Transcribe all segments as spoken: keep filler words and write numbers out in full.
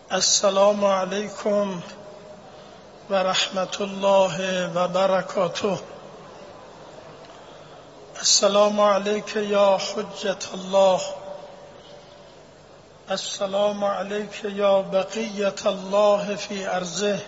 السلام علیکم و رحمت الله و برکاته. السلام علیک یا حجت الله، السلام علیک یا بقیت الله فی ارضه،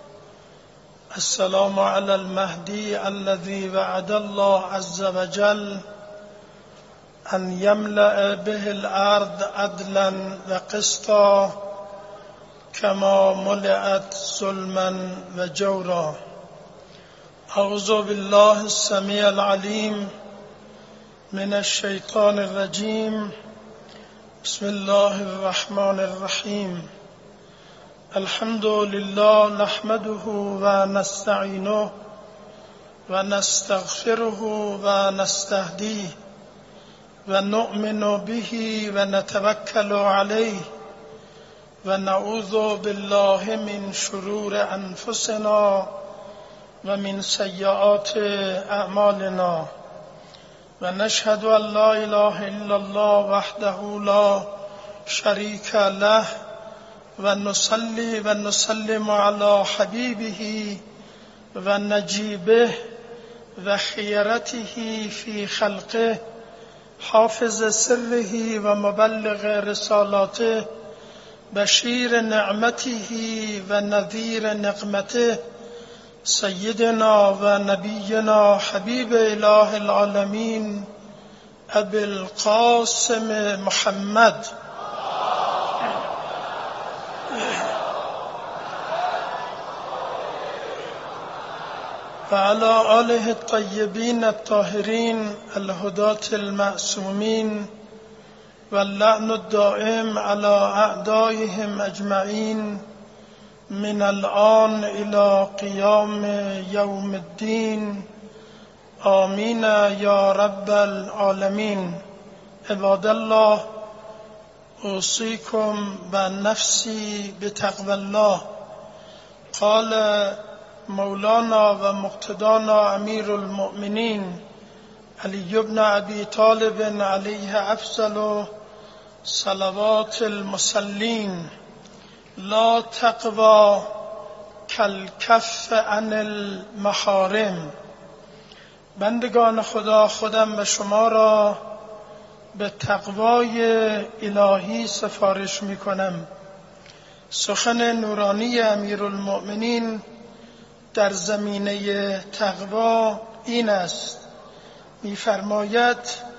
السلام علی المهدی الذی وعد الله عز وجل ان یملأ به الارض عدلا و قسطا كما ملئت ظلما و جورا. اعوذ بالله السمیع العلیم من الشیطان الرجیم. بسم الله الرحمن الرحیم. الحمد لله نحمده و نستعینه و نستغفره و نستهدیه و نؤمن به و نتوکل علیه و نعوذ بالله من شرور انفسنا و من سیئات اعمالنا و نشهد ان لا اله الا الله وحده لا شریک له و نصلی و نسلم علی حبیبه و نجیبه و خیرته فی خلقه حافظ سره و مبلغ رسالاته بشیر نعمته و نذیر نقمته سیدنا و نبینا حبیب اله العالمین ابی القاسم محمد و علی آله الطیبین الطاهرین الهداة المعصومین واللعن الدائم على اعدائهم اجمعین من الآن الى قیام یوم الدین آمین یا رب العالمین. عباد الله، اوصیکم و نفسی بتقوی الله. قال مولانا و مقتدانا امیر المؤمنین علی بن ابی طالب علیه افضل صلوات المصلین: لا تقوی کالکف عن المحارم. بندگان خدا، خودم و شما را به تقوای الهی سفارش می کنم. سخن نورانی امیرالمؤمنین در زمینه تقوی این است: می‌فرماید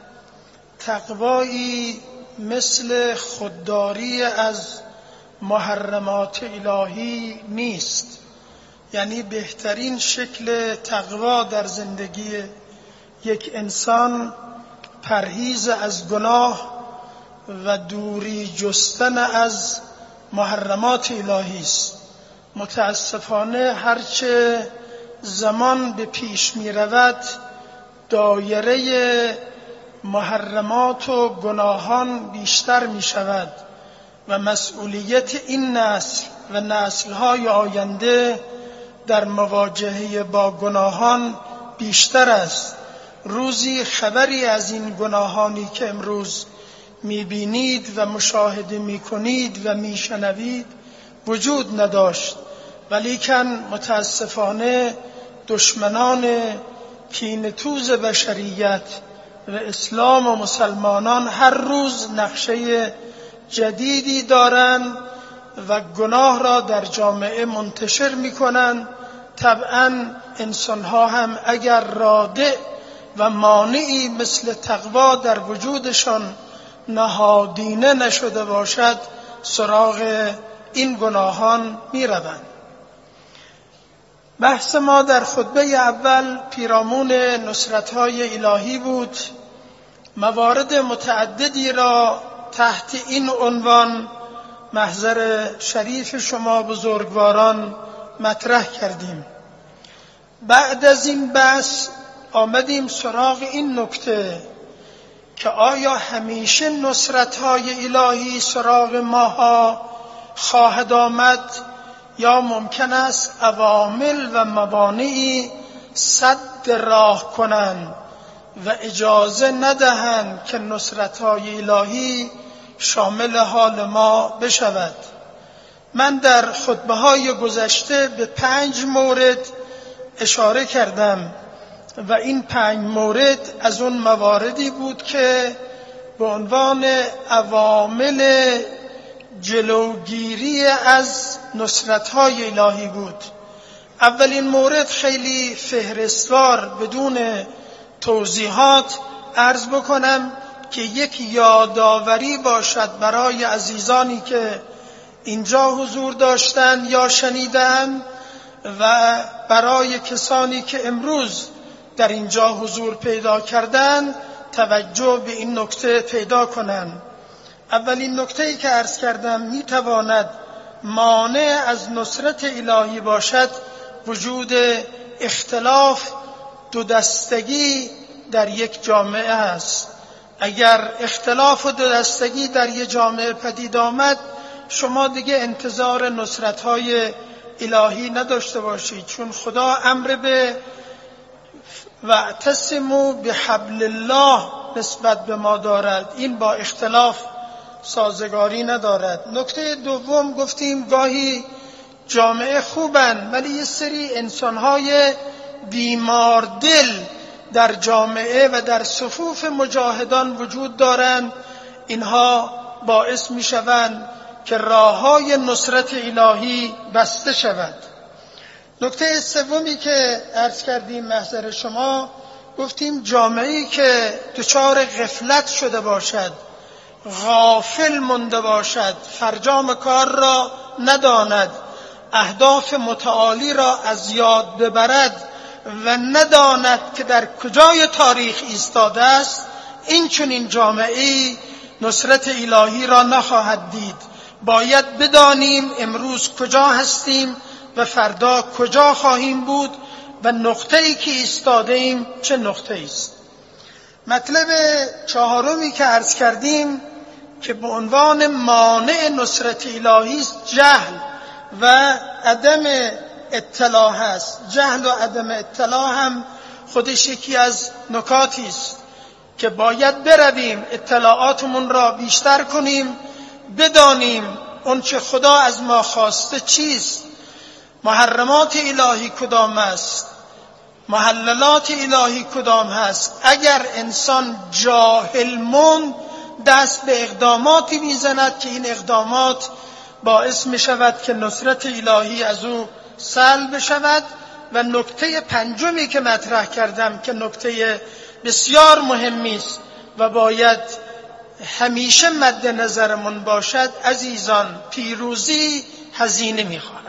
تقوایی مثل خودداری از محرمات الهی نیست. یعنی بهترین شکل تقوا در زندگی یک انسان پرهیز از گناه و دوری جستن از محرمات الهی است. متاسفانه هرچه زمان به پیش می رود دایره محرمات و گناهان بیشتر می شود و مسئولیت این نسل و نسل‌های آینده در مواجهه با گناهان بیشتر است. روزی خبری از این گناهانی که امروز می‌بینید و مشاهده می‌کنید و می‌شنوید وجود نداشت، ولیکن متاسفانه دشمنان کینه‌توز بشریت و اسلام و مسلمانان هر روز نقشه جدیدی دارند و گناه را در جامعه منتشر می‌کنند. طبعاً انسان‌ها هم اگر رادع و مانعی مثل تقوا در وجودشان نهادینه نشده باشد سراغ این گناهان می‌روند. بحث ما در خطبه اول پیرامون نصرت‌های الهی بود. موارد متعددی را تحت این عنوان محضر شریف شما بزرگواران مطرح کردیم. بعد از این بحث آمدیم سراغ این نکته که آیا همیشه نصرت‌های الهی سراغ ماها خواهد آمد یا ممکن است عوامل و موانعی سد راه کنند و اجازه ندهند که نصرت‌های الهی شامل حال ما بشود. من در خطبه‌های گذشته به پنج مورد اشاره کردم و این پنج مورد از اون مواردی بود که به عنوان عوامل جلوگیری از نصرت‌های الهی بود. اولین مورد خیلی فهرستوار بدون توضیحات عرض بکنم که یک یادآوری باشد برای عزیزانی که اینجا حضور داشتن یا شنیدن و برای کسانی که امروز در اینجا حضور پیدا کردن توجه به این نکته پیدا کنند. اولین نکته‌ای که عرض کردم میتواند مانع از نصرت الهی باشد وجود اختلاف، دو دستگی در یک جامعه است. اگر اختلاف و دو دستگی در یک جامعه پدید آمد شما دیگه انتظار نصرت‌های الهی نداشته باشید، چون خدا امر به واعتصموا بحبل الله نسبت به ما دارد. این با اختلاف سازگاری ندارد. نکته دوم گفتیم گاهی جامعه خوبن ولی یه سری انسان‌های بیماردل در جامعه و در صفوف مجاهدان وجود دارند. اینها باعث می‌شوند که راه‌های نصرت الهی بسته شود. نکته سومی که عرض کردیم محضر شما گفتیم جامعه‌ای که دچار غفلت شده باشد، غافل مانده باشد، فرجام کار را نداند، اهداف متعالی را از یاد ببرد و نداند که در کجای تاریخ ایستاده است، این چنین جامعه‌ای نصرت الهی را نخواهد دید. باید بدانیم امروز کجا هستیم و فردا کجا خواهیم بود و نقطه‌ای که ایستاده ایم چه نقطه‌ای است. مطلب چهارمی که عرض کردیم که به عنوان مانع نصرت الهی است جهل و عدم اطلاع است. جهل و عدم اطلاع هم خودش یکی از نکاتی است که باید برویم اطلاعاتمون را بیشتر کنیم، بدانیم اون چه خدا از ما خواسته چیست، محرمات الهی کدام است، محللات الهی کدام هست. اگر انسان جاهل موند دست به اقداماتی میزند که این اقدامات باعث می شود که نصرت الهی از او سلب شود. و نکته پنجمی که مطرح کردم که نکته بسیار مهمی است و باید همیشه مد نظرمون باشد، عزیزان پیروزی هزینه می‌خواهد.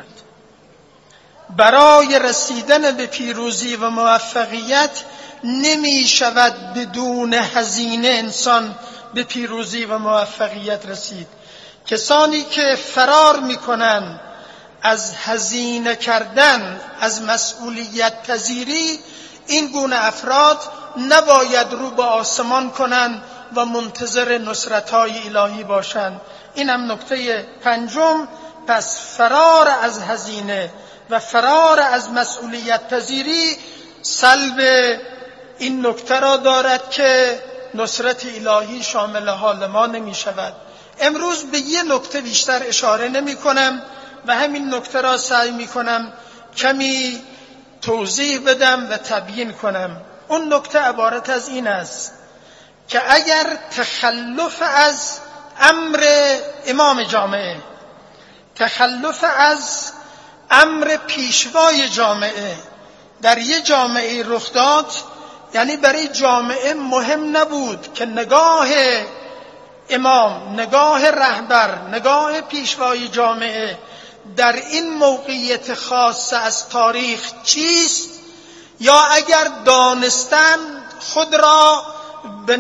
برای رسیدن به پیروزی و موفقیت نمی شود بدون هزینه انسان به پیروزی و موفقیت رسید. کسانی که فرار می‌کنند از هزینه کردن، از مسئولیت پذیری، این گونه افراد نباید رو به آسمان کنند و منتظر نصرت‌های الهی باشند. این هم نکته پنجم. پس فرار از هزینه و فرار از مسئولیت پذیری سلب این نکته را دارد که نصرت الهی شامل حال ما نمی شود. امروز به یه نکته بیشتر اشاره نمی کنم و همین نکته را سعی می کنم کمی توضیح بدم و تبیین کنم. اون نکته عبارت از این است که اگر تخلف از امر امام جامعه، تخلف از امر پیشوای جامعه در یه جامعه رخ داد، یعنی برای جامعه مهم نبود که نگاه امام، نگاه رهبر، نگاه پیشوای جامعه در این موقعیت خاص از تاریخ چیست، یا اگر دانستن خود را به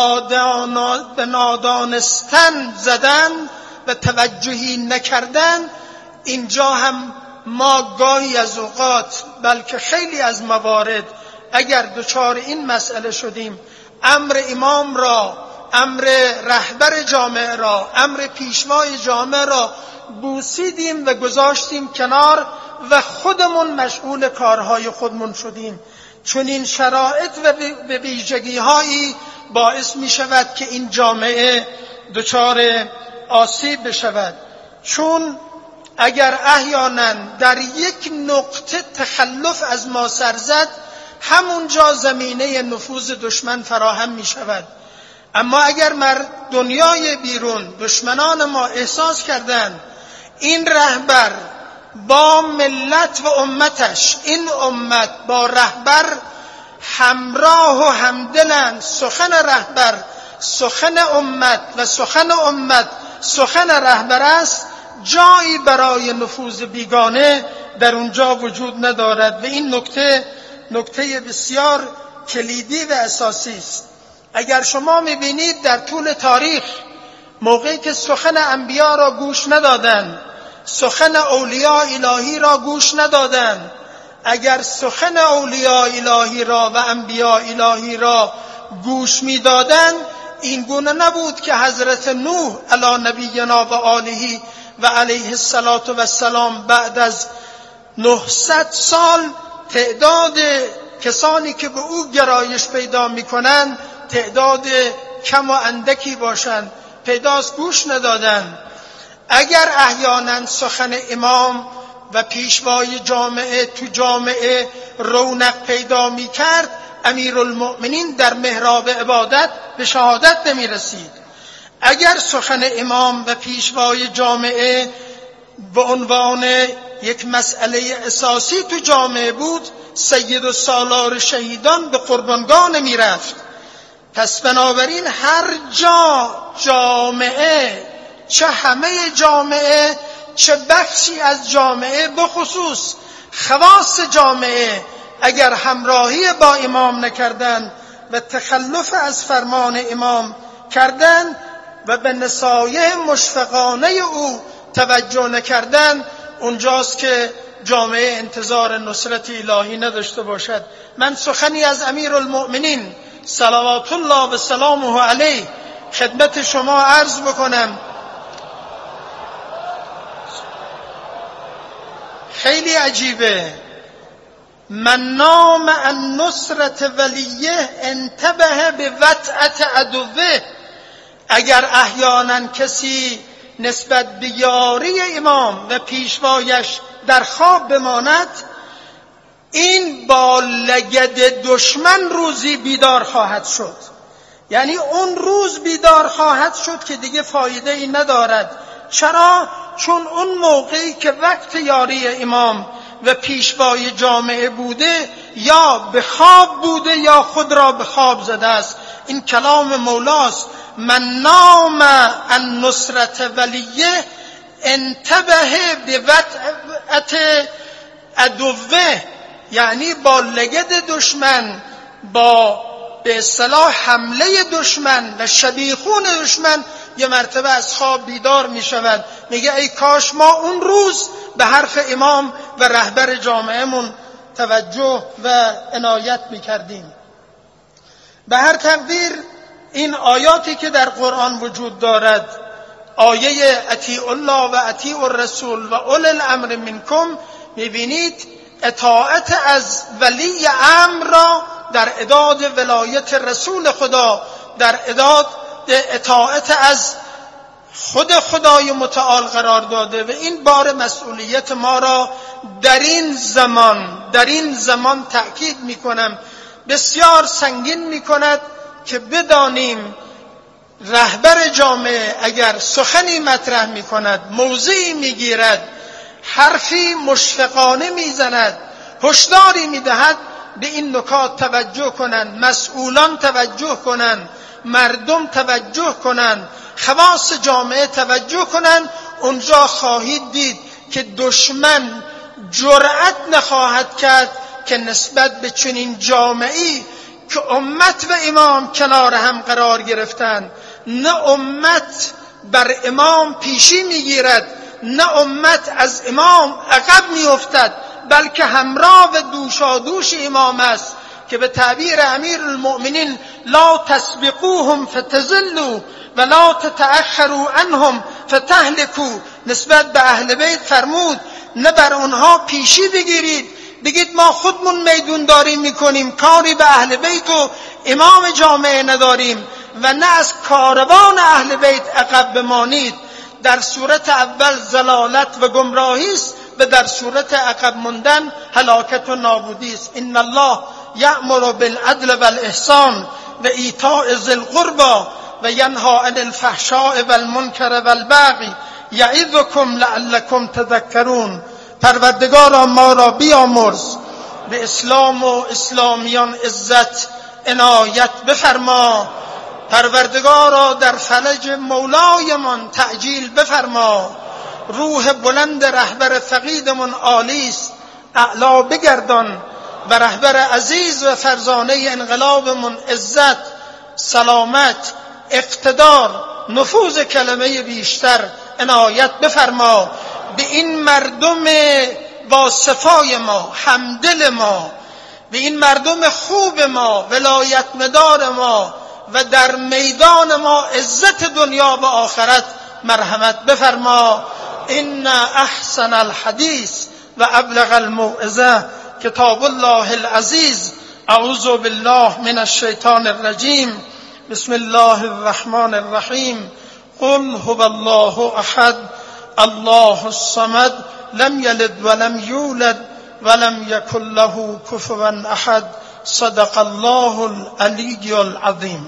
نادانستن زدن و توجهی نکردن، اینجا هم ما گاهی از اوقات بلکه خیلی از موارد اگر دچار این مسئله شدیم، امر امام را، امر رهبر جامعه را، امر پیشوای جامعه را بوسیدیم و گذاشتیم کنار و خودمون مشغول کارهای خودمون شدیم. چون این شرایط و به ویژگی‌هایی باعث می شود که این جامعه دچار آسیب بشود. چون اگر احیانا در یک نقطه تخلف از ما سر زد، همونجا زمینه نفوذ دشمن فراهم می شود. اما اگر مر دنیای بیرون دشمنان ما احساس کردند این رهبر با ملت و امتش، این امت با رهبر همراه و همدلند، سخن رهبر سخن امت و سخن امت سخن رهبر است، جایی برای نفوذ بیگانه در اونجا وجود ندارد و این نکته نکته بسیار کلیدی و اساسی است. اگر شما می‌بینید در طول تاریخ موقعی که سخن انبیا را گوش ندادند، سخن اولیاء الهی را گوش ندادند، اگر سخن اولیاء الهی را و انبیاء الهی را گوش می‌دادند، این گونه نبود که حضرت نوح علی نبینا و آله و علیه السلام بعد از نهصد سال تعداد کسانی که به او گرایش پیدا می‌کنند تعداد کم و اندکی باشند، پیداست گوش ندادند. اگر احیانا سخن امام و پیشوای جامعه تو جامعه رونق پیدا می‌کرد، امیرالمؤمنین در محراب عبادت به شهادت نمی‌رسید. اگر سخن امام و پیشوای جامعه به عنوان یک مسئله اساسی تو جامعه بود، سید السالار شهیدان به قربانگاه نمی‌رفت. پس بنابراین هر جا جامعه، چه همه جامعه چه بخشی از جامعه، بخصوص خواص جامعه، اگر همراهی با امام نکردند و تخلف از فرمان امام کردند و به نصایح مشفقانه او توجه نکردند، اونجاست که جامعه انتظار نصرت الهی نداشته باشد. من سخنی از امیرالمؤمنین صلوات الله و سلامه علیه خدمت شما عرض بکنم. خیلی عجیبه. من نام عن نصرت ولیه انتبه به وطأة عدوه. اگر احیانا کسی نسبت به یاری امام و پیشوایش در خواب بماند، این با لگد دشمن روزی بیدار خواهد شد. یعنی اون روز بیدار خواهد شد که دیگه فایده ای ندارد. چرا؟ چون اون موقعی که وقت یاری امام و پیشوای جامعه بوده، یا به خواب بوده یا خود را به خواب زده است. این کلام مولاست: من نام عن نصرت ولیه انتبه به وطأة عدوه. یعنی با لگد دشمن، با به اصطلاح حمله دشمن و شبیخون دشمن یه مرتبه از خواب بیدار می شود، میگه ای کاش ما اون روز به حرف امام و رهبر جامعهمون توجه و عنایت می کردیم. به هر تقدیر این آیاتی که در قرآن وجود دارد، آیه اطیعوا الله و اطیعوا الرسول و اولی الامر منکم، میبینید اطاعت از ولی امر را در اعداد ولایت رسول خدا، در اعداد اطاعت از خود خدای متعال قرار داده و این بار مسئولیت ما را در این زمان در این زمان تأکید میکنم بسیار سنگین میکند که بدانیم رهبر جامعه اگر سخنی مطرح میکند، موضعی میگیرد، حرفی مشفقانه میزند، هشداری میدهد، به این نکات توجه کنند، مسئولان توجه کنند، مردم توجه کنند، خواص جامعه توجه کنند. اونجا خواهید دید که دشمن جرأت نخواهد کرد که نسبت به چنین جامعه‌ای که امت و امام کنار هم قرار گرفتند، نه امت بر امام پیشی میگیرد، نه امت از امام عقب میافتد، بلکه همراه و دوشادوش امام است که به تعبیر امیرالمؤمنین لا تسبقوهم فتضلوا ولا تتأخروا عنهم فتهلكوا. نسبت به اهل بیت فرمود نه بر اونها پیشی بگیرید، بگید ما خودمون میدون داری میکنیم، کاری به اهل بیت و امام جامعه نداریم، و نه از کاروان اهل بیت عقب بمانید. در صورت اول ضلالت و گمراهی است و در صورت عقب موندن هلاکت و نابودی است. ان الله یأمر بالعدل والاحسان و ایتاء ذی القربى و ینهی عن الفحشاء والمنکر والبغی یعظکم لعلکم تذکرون. پروردگارا ما را بیامرز، به اسلام و اسلامیان عزت عنایت بفرما. پروردگارا در فلج مولایمان تعجیل بفرما. روح بلند رهبر فقیدمان عالی است، اعلا بگردان. و رهبر عزیز و فرزانه انقلابمون عزت، سلامت، اقتدار، نفوذ کلمه بیشتر عنایت بفرما. به این مردم با صفای ما، همدل ما، به این مردم خوب ما، ولایت مدار ما و در میدان ما عزت دنیا و آخرت مرحمت بفرما. ان احسن الحدیث و ابلغ الموعظه کتاب الله العزیز. اعوذ بالله من الشیطان الرجیم. بسم الله الرحمن الرحیم. قل هو الله احد الله الصمد لم یلد ولم یولد ولم یکن له کفوا احد. صدق الله العلی العظیم.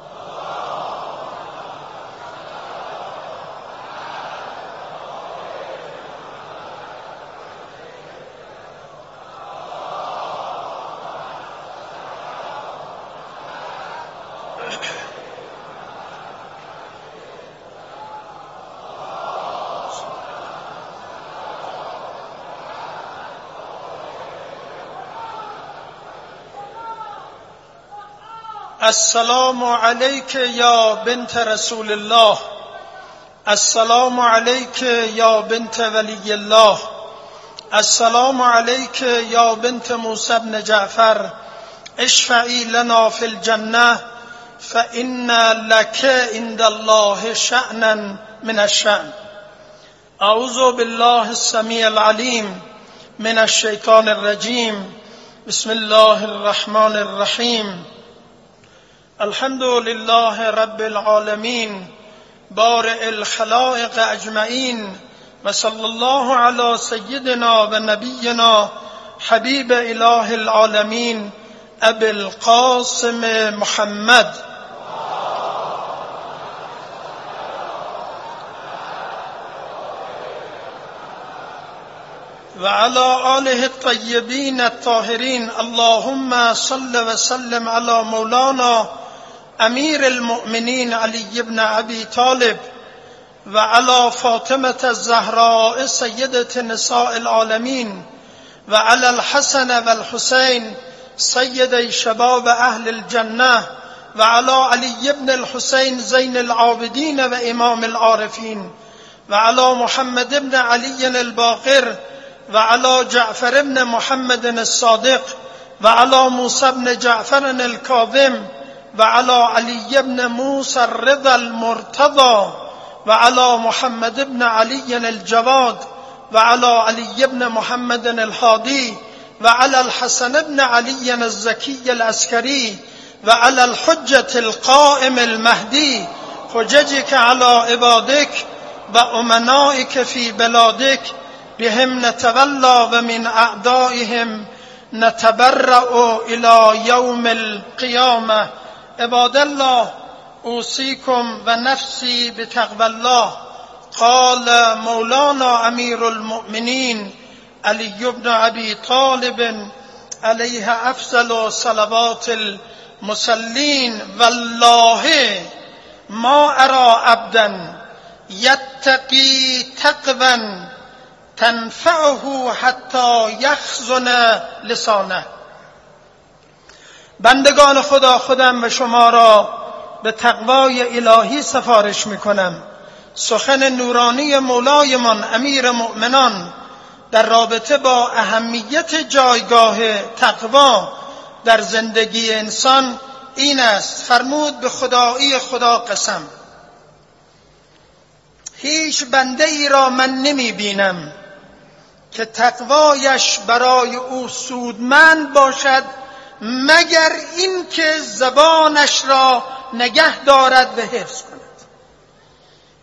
السلام علیک یا بنت رسول الله. السلام علیک یا بنت ولی الله. السلام علیک یا بنت موسی بن جعفر. اشفعی لنا فی الجنه فإن لك عند الله شأنا من الشأن. اعوذ بالله السمیع العلیم من الشیطان الرجیم. بسم الله الرحمن الرحیم. الحمد لله رب العالمین بارئ الخلائق اجمعین و صلی الله علی سیدنا و نبینا حبیب اله العالمین ابی القاسم محمد و علی آله الطیبین الطاهرین. اللهم صل و سلم علی مولانا امیر المؤمنین علی بن ابی طالب و علی فاطمه الزهراء سیدة نساء العالمین و علی الحسن و الحسین سید شباب اهل الجنه و علی علی بن الحسین زین العابدین و امام العارفین و علی محمد بن علی الباقر و علی جعفر بن محمد الصادق و علی موسی بن جعفر الکاظم و علی علی بن موسی الرضا المرتضى و علی محمد بن علی الجواد و علی علی بن محمد الهادی و علی الحسن بن علی الزکی العسکری و علی الحجة القائم المهدی. حججك على عبادك و امنائك في بلادك بهم نتولى و من اعدائهم نتبرأ الى یوم القیامه. عباد الله اوصیکم و نفسی بتقوى الله. قال مولانا امیر المؤمنین علی بن ابی طالب علیه افضل صلوات المصلین. والله ما ارى عبدا یتقی تقوا تنفعه حتی یخزن لسانه. بندگان خدا، خودم و شما را به تقوای الهی سفارش میکنم. سخن نورانی مولایمان امیر مؤمنان در رابطه با اهمیت جایگاه تقوا در زندگی انسان این است. فرمود به خدایی خدا قسم، هیچ بنده ای را من نمی بینم که تقوایش برای او سودمند باشد مگر اینکه زبانش را نگه دارد و حفظ کند.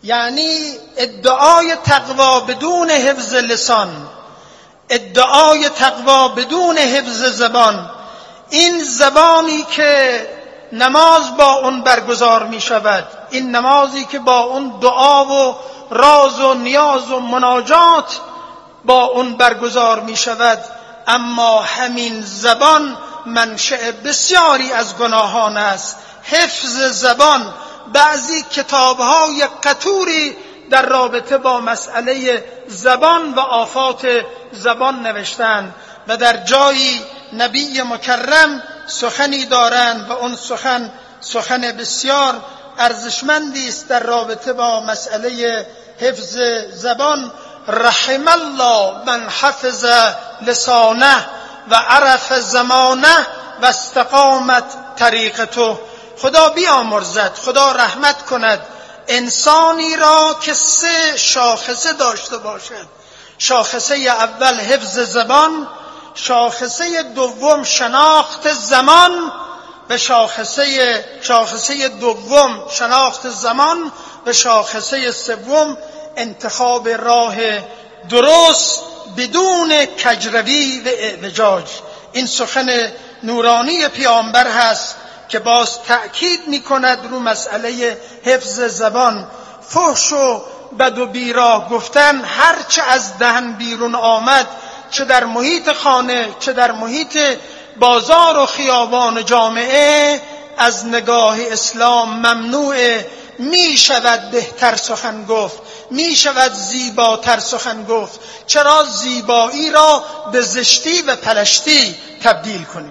یعنی ادعای تقوا بدون حفظ لسان، ادعای تقوا بدون حفظ زبان، این زبانی که نماز با اون برگزار می شود، این نمازی که با اون دعا و راز و نیاز و مناجات با اون برگزار می شود، اما همین زبان منشأ بسیاری از گناهان است. حفظ زبان، بعضی کتاب‌های قطوری در رابطه با مسئله زبان و آفات زبان نوشتند و در جایی نبی مکرم سخنی دارند و اون سخن سخن بسیار ارزشمندی است در رابطه با مسئله حفظ زبان. رحم الله من حفظ لسانه و عرف زمانه و استقامت طریقته. خدا بیامرزد، خدا رحمت کند انسانی را که سه شاخصه داشته باشد. شاخصه اول حفظ زبان، شاخصه دوم شناخت زمان و شاخصه شاخصه دوم شناخت زمان و شاخصه سوم انتخاب راه درست بدون کجروی و اعوجاج. این سخن نورانی پیامبر هست که باز تأکید می کند رو مسئله حفظ زبان. فحش و بد و بیراه گفتن هرچه از دهن بیرون آمد، چه در محیط خانه چه در محیط بازار و خیابان و جامعه، از نگاه اسلام ممنوعه. می شود بهتر سخن گفت، می شود زیباتر سخن گفت. چرا زیبایی را به زشتی و پلشتی تبدیل کنیم؟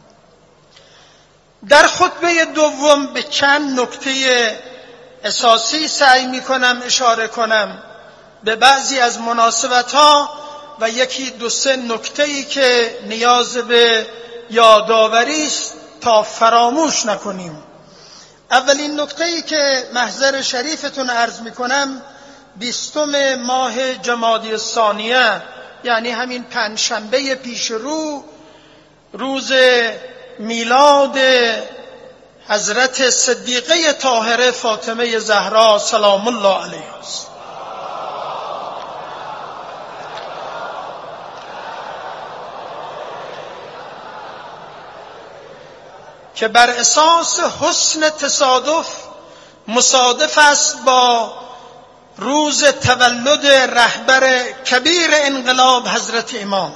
در خطبه دوم به چند نکته اساسی سعی می کنم اشاره کنم، به بعضی از مناسبت‌ها و یکی دو سه نکته‌ای که نیاز به یادآوری است تا فراموش نکنیم. اولین نکته‌ای که محضر شریفتون عرض می کنم، بیستم ماه جمادی الثانیه، یعنی همین پنجشنبه پیش رو، روز میلاد حضرت صدیقه طاهره فاطمه زهرا سلام الله علیها است که بر اساس حسن تصادف مصادف است با روز تولد رهبر کبیر انقلاب حضرت امام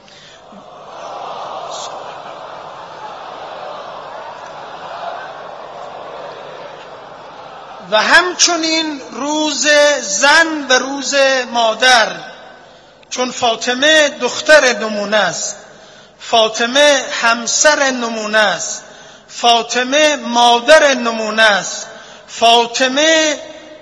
و همچنین روز زن و روز مادر، چون فاطمه دختر نمونه است، فاطمه همسر نمونه است، فاطمه مادر نمونه است، فاطمه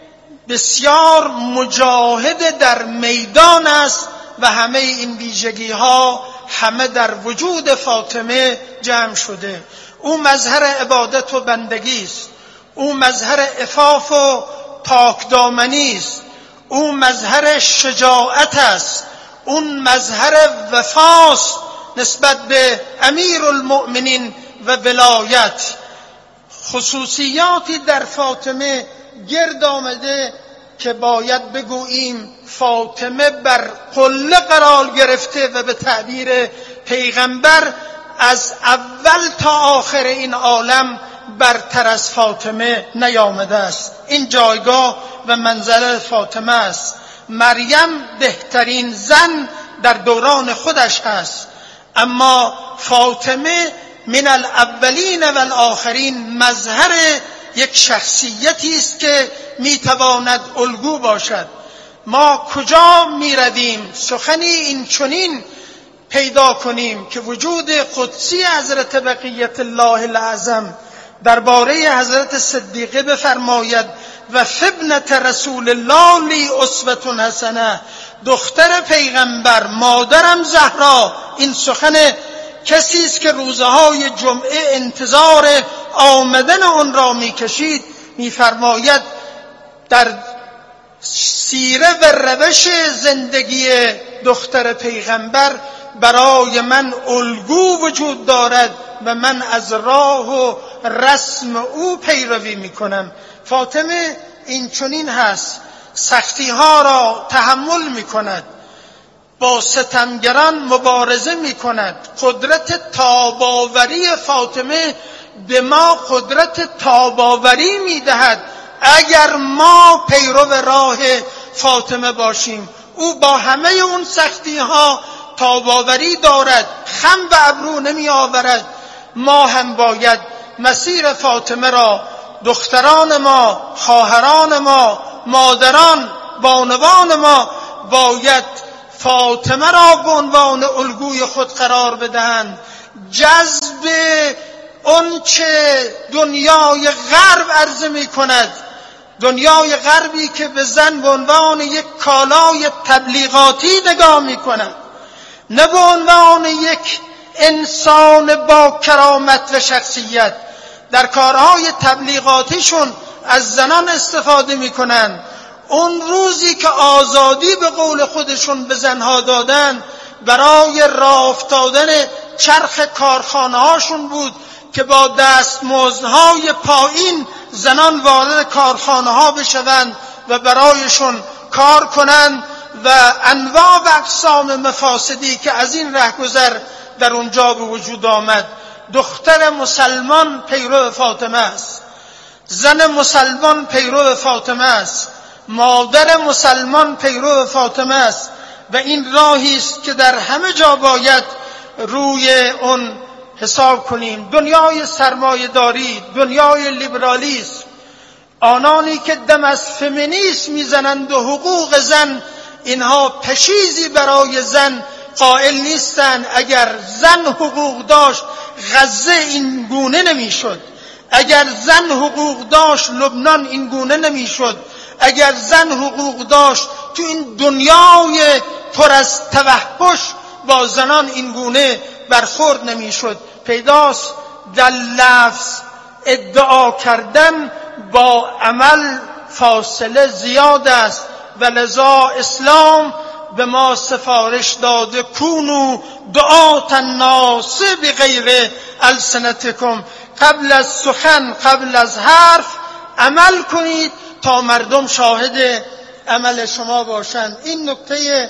بسیار مجاهد در میدان است و همه این ویژگی ها همه در وجود فاطمه جمع شده. او مظهر عبادت و بندگی است، او مظهر عفاف و پاکدامنی است، او مظهر شجاعت است، اون مظهر وفاست نسبت به امیر المؤمنین و ولایت. خصوصیاتی در فاطمه گرد آمده که باید بگوییم فاطمه بر قله قرار گرفته و به تعبیر پیغمبر از اول تا آخر این عالم برتر از فاطمه نیامده است. این جایگاه و منزله فاطمه است. مریم بهترین زن در دوران خودش هست، اما فاطمه من الاولین و الاخرین مظهر یک شخصیتی است که میتواند الگو باشد. ما کجا میرویم سخنی این چنین پیدا کنیم که وجود قدسی حضرت بقیت الله الاعظم درباره حضرت صدیقه بفرماید و ابنت رسول الله لی اسوة حسنه، دختر پیغمبر مادرم زهرا. این سخن کسی است که روزهای جمعه انتظار آمدن آن را میکشید. میفرماید در سیره و روش زندگی دختر پیغمبر برای من الگو وجود دارد و من از راه و رسم او پیروی میکنم. فاطمه این چنین هست، سختی ها را تحمل می کند، با ستمگران مبارزه می کند. قدرت تاباوری فاطمه به ما قدرت تاباوری می دهد اگر ما پیرو راه فاطمه باشیم. او با همه اون سختی ها تاباوری دارد، خم به ابرو نمی آورد. ما هم باید مسیر فاطمه را، دختران ما، خواهران ما، مادران، بانوان ما باید فاطمه را به عنوان الگوی خود قرار بدهند. جذب اون چه دنیای غرب عرضه می کند، دنیای غربی که به زن به عنوان یک کالای تبلیغاتی نگاه می کند، نه به عنوان یک انسان با کرامت و شخصیت. در کارهای تبلیغاتیشون از زنان استفاده می کنند. اون روزی که آزادی به قول خودشون به زنها دادن، برای راه افتادن چرخ کارخانه هاشون بود که با دستمزدهای پایین زنان وارد کارخانه ها بشوند و برایشون کار کنند و انواع و اقسام مفاسدی که از این رهگذر در اونجا به وجود آمد. دختر مسلمان پیرو فاطمه است، زن مسلمان پیرو فاطمه است، مادر مسلمان پیرو فاطمه است و این راهی است که در همه جا باید روی اون حساب کنیم. دنیای سرمایه‌داری، دنیای لیبرالیسم، آنانی که دم از فمینیسم میزنند و حقوق زن، اینها پشیزی برای زن قائل نیستند. اگر زن حقوق داشت غزه این گونه نمیشد، اگر زن حقوق داشت لبنان این گونه نمیشد، اگر زن حقوق داشت تو این دنیای پر از توحش با زنان این گونه برخورد نمیشد. پیداست در لفظ ادعا کردن با عمل فاصله زیاد است و لذا اسلام به ما سفارش داده کونو دعات الناس بغیر السنتکم، قبل از سخن، قبل از حرف عمل کنید تا مردم شاهد عمل شما باشند. این نکته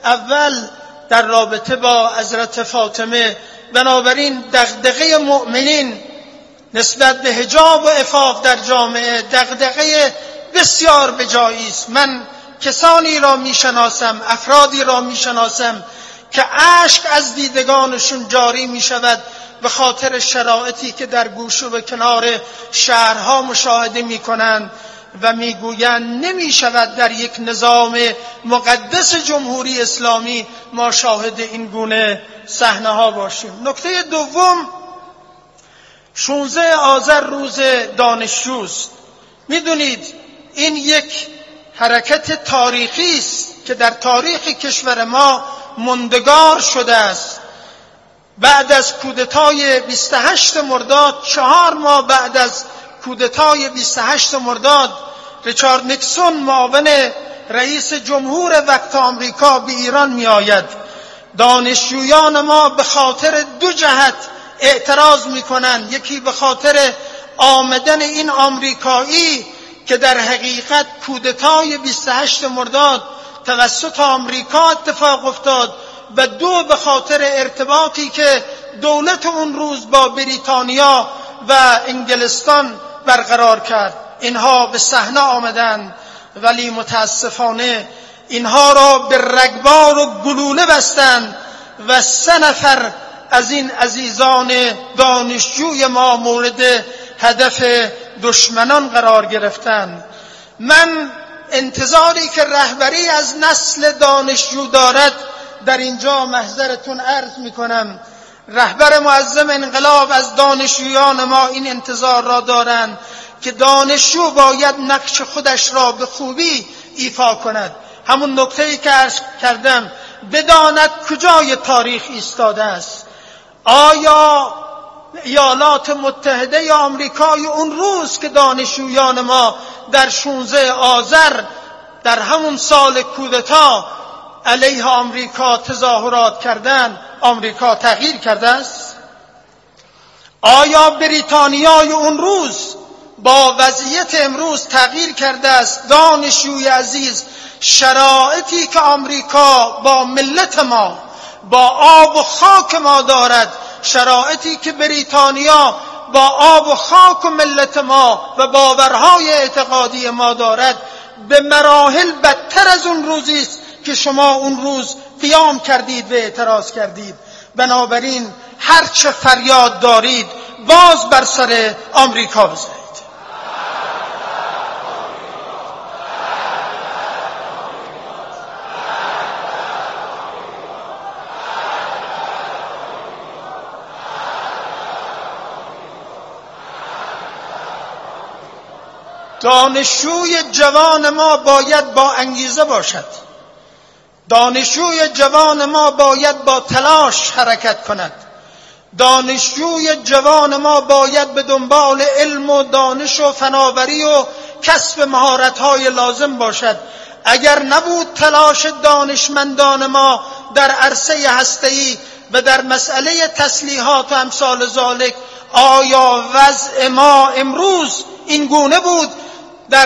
اول در رابطه با حضرت فاطمه. بنابراین دغدغه مؤمنین نسبت به حجاب و عفاف در جامعه دغدغه بسیار بجایی است. من کسانی را میشناسم، افرادی را میشناسم که اشک از دیدگانشون جاری میشود به خاطر شرایطی که در گوشه و کنار شهرها مشاهده میکنند و میگویند نمیشود در یک نظام مقدس جمهوری اسلامی ما شاهد این گونه صحنه ها باشیم. نکته دوم، شانزده آذر روز دانشجوست. میدونید این یک حرکت تاریخی است که در تاریخ کشور ما ماندگار شده است. بعد از کودتای بیست و هشتم مرداد، چهار ماه بعد از کودتای بیست و هشتم مرداد، ریچارد نیکسون معاون رئیس جمهور وقت آمریکا به ایران می آید. دانشجویان ما به خاطر دو جهت اعتراض می کنند. یکی به خاطر آمدن این آمریکایی که در حقیقت کودتای بیست و هشتم مرداد توسط آمریکا اتفاق افتاد، و دو به خاطر ارتباطی که دولت اون روز با بریتانیا و انگلستان برقرار کرد. اینها به صحنه آمدند ولی متاسفانه اینها را به رگبار و گلوله بستند و سه نفر از این عزیزان دانشجوی ما مورد هدف دشمنان قرار گرفتند. من انتظاری که رهبری از نسل دانشجو دارد در اینجا محضرتون عرض میکنم. رهبر معظم انقلاب از دانشجویان ما این انتظار را دارند که دانشجو باید نقش خودش را به خوبی ایفا کند. همون نکته‌ای که عرض کردم، بداند کجای تاریخ ایستاده است. آیا ایالات متحده یا آمریکای اون روز که دانشجویان ما در شانزده آذر در همون سال کودتا علیه آمریکا تظاهرات کردند، آمریکا تغییر کرده است؟ آیا بریتانیای اون روز با وضعیت امروز تغییر کرده است. دانشجوی عزیز، شرایطی که آمریکا با ملت ما، با آب و خاک ما دارد، شرایطی که بریتانیا با آب و خاک و ملت ما و باورهای اعتقادی ما دارد، به مراحل بدتر از اون روزی است که شما اون روز قیام کردید و اعتراض کردید. بنابراین هر چه فریاد دارید باز بر سر آمریکا بزنید. دانشجوی جوان ما باید با انگیزه باشد. دانشجوی جوان ما باید با تلاش حرکت کند. دانشجوی جوان ما باید به دنبال علم و دانش و فناوری و کسب مهارت‌های لازم باشد. اگر نبود تلاش دانشمندان ما در عرصه هسته‌ای و در مسئله تسلیحات و امثال ذالک، آیا وضع ما امروز این گونه بود؟ در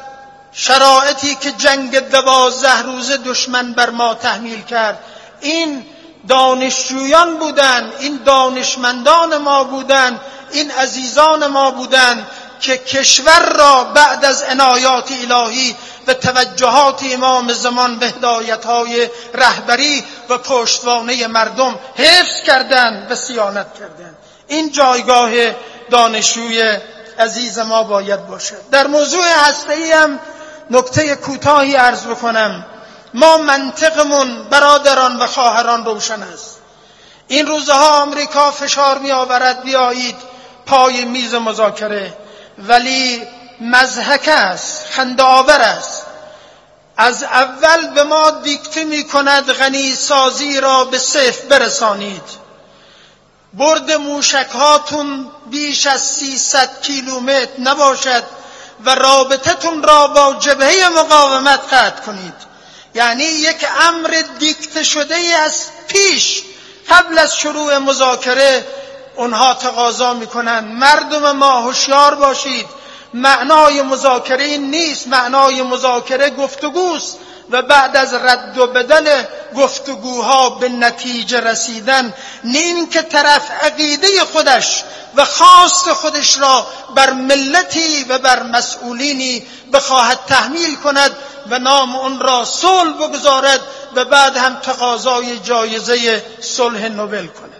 شرایطی که جنگ دوازده روزه دشمن بر ما تحمیل کرد، این دانشجویان بودند، این دانشمندان ما بودند، این عزیزان ما بودند که کشور را بعد از عنایات الهی و توجهات امام زمان به هدایت‌های رهبری و پشتوانه مردم حفظ کردند و صیانت کردند. این جایگاه دانشجوی عزیز ما باید باشد. در موضوع هسته‌ای هم نکته کوتاهی عرض بکنم. ما منطقمون برادران و خواهران روشن است. این روزها آمریکا فشار می آورد بیایید پای میز مذاکره، ولی مضحک است، خنده‌آور است. از اول به ما دیکته می کند غنی سازی را به صفر برسانید. برد موشک هاتون بیش از سیصد کیلومتر نباشد و رابطتون را با جبهه مقاومت قطع کنید. یعنی یک امر دیکته شده از پیش قبل از شروع مذاکره اونها تقاضا میکنن. مردم ما هوشیار باشید، معنای مذاکره این نیست. معنای مذاکره گفتگوست و بعد از رد و بدل گفتگوها به نتیجه رسیدن، نه این که طرف عقیده خودش و خواست خودش را بر ملتی و بر مسئولینی بخواهد تحمیل کند و نام اون را صلح بگذارد و بعد هم تقاضای جایزه صلح نوبل کند.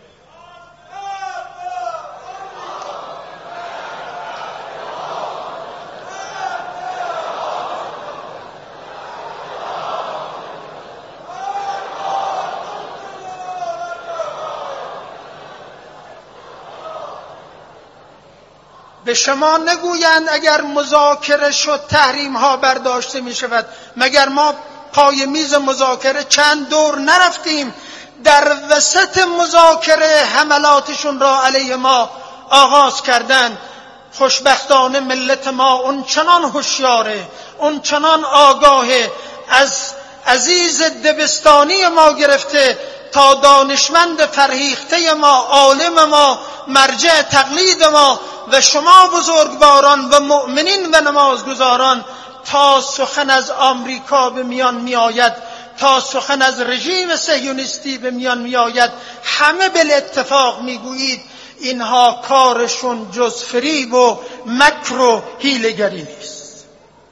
به شما نگویند اگر مذاکره شد تحریم ها برداشته می شود. مگر ما پای میز مذاکره چند دور نرفتیم؟ در وسط مذاکره حملاتشون را علیه ما آغاز کردند. خوشبختانه ملت ما اون چنان هوشیاره، اون چنان آگاهه، از عزیز دبستانی ما گرفته تا دانشمند فرهیخته ما، عالم ما، مرجع تقلید ما و شما بزرگواران و مؤمنین و نمازگزاران، تا سخن از آمریکا به میان می آید، تا سخن از رژیم صهیونیستی به میان می آید، همه بالاتفاق می گویید اینها کارشون جز فریب و مکر و حیله‌گری نیست.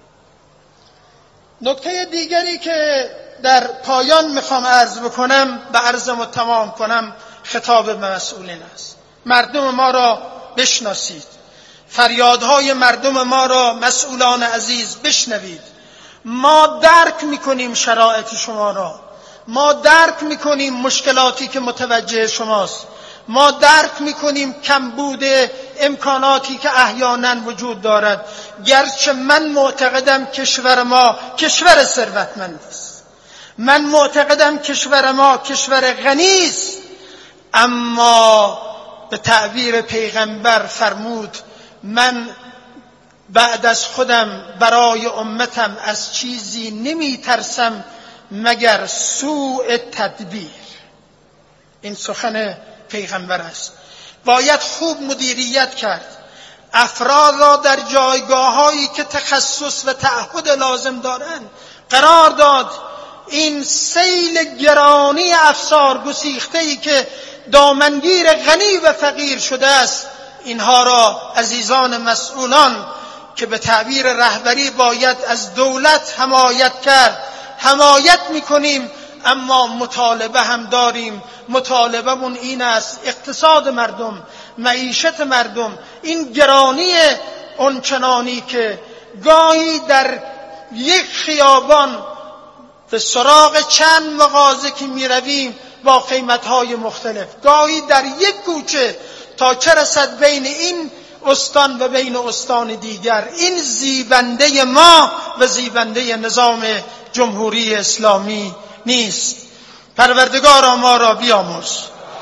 نکته دیگری که در پایان میخوام عرض بکنم و عرضمو تمام کنم خطاب به مسئولین است. مردم ما را بشناسید، فریادهای مردم ما را مسئولان عزیز بشنوید. ما درک میکنیم شرایط شما را، ما درک میکنیم مشکلاتی که متوجه شماست، ما درک میکنیم کمبود امکاناتی که احیانا وجود دارد. گرچه من معتقدم کشور ما کشور ثروتمند است، من معتقدم کشور ما کشور غنی است، اما به تعبیر پیغمبر فرمود من بعد از خودم برای امتم از چیزی نمی ترسم مگر سوء تدبیر. این سخن پیغمبر است. باید خوب مدیریت کرد. افراد را در جایگاه‌هایی که تخصص و تعهد لازم دارند قرار داد. این سیل گرانی افسار گسیخته‌ای که دامنگیر غنی و فقیر شده است، اینها را عزیزان مسئولان که به تعبیر رهبری باید از دولت حمایت کرد حمایت می‌کنیم، اما مطالبه هم داریم. مطالبه‌مون این است اقتصاد مردم، معیشت مردم، این گرانی اونچنانی که گاهی در یک خیابان به سراغ چند مغازه که می رویم با قیمت‌های مختلف، گاهی در یک کوچه تا چه رسد بین این استان و بین استان دیگر. این زیبنده ما و زیبنده نظام جمهوری اسلامی نیست. پروردگارا ما را بیامرز.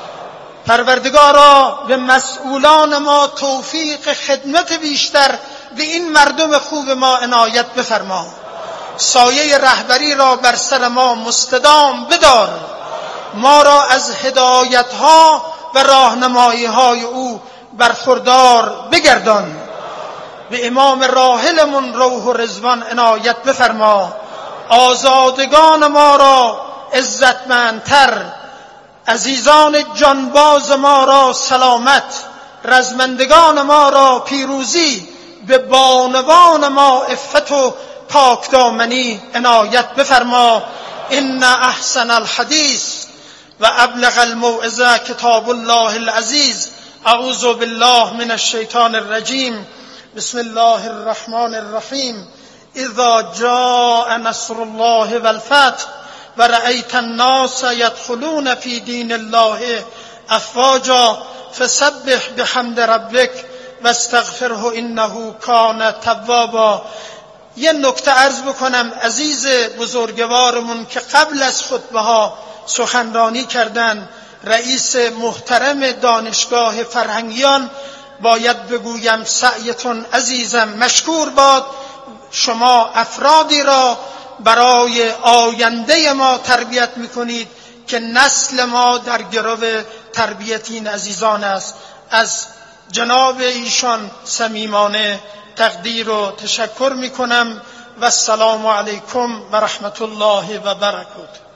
پروردگارا به مسئولان ما توفیق خدمت بیشتر به این مردم خوب ما عنایت بفرما. سایه رهبری را بر سر ما مستدام بدار. ما را از هدایت‌ها و راهنمایی‌های او برخوردار بگردان. به امام راحلمون روح و رضوان عنایت بفرما. آزادگان ما را عزتمندتر، عزیزان جانباز ما را سلامت، رزمندگان ما را پیروزی، به بانوان ما عفت و پاکدامنی عنایت بفرما. ان احسن الحدیث و ابلغ الموعظه کتاب الله العزیز. اعوذ بالله من الشیطان الرجیم. بسم الله الرحمن الرحیم. اذا جاء نصر الله والفتح ورأيت الناس يدخلون في دين الله افواجا فسبح بحمد ربك واستغفره انه كان توابا. یه نکته عرض بکنم عزیز بزرگوارمون که قبل از خطبه ها سخنرانی کردن، رئیس محترم دانشگاه فرهنگیان، باید بگویم سعیتون عزیزم مشکور باد. شما افرادی را برای آینده ما تربیت میکنید که نسل ما در گرو تربیت این عزیزان است. از جناب ایشان صمیمانه تقدیر و تشکر میکنم و السلام علیکم و رحمت الله و برکاته.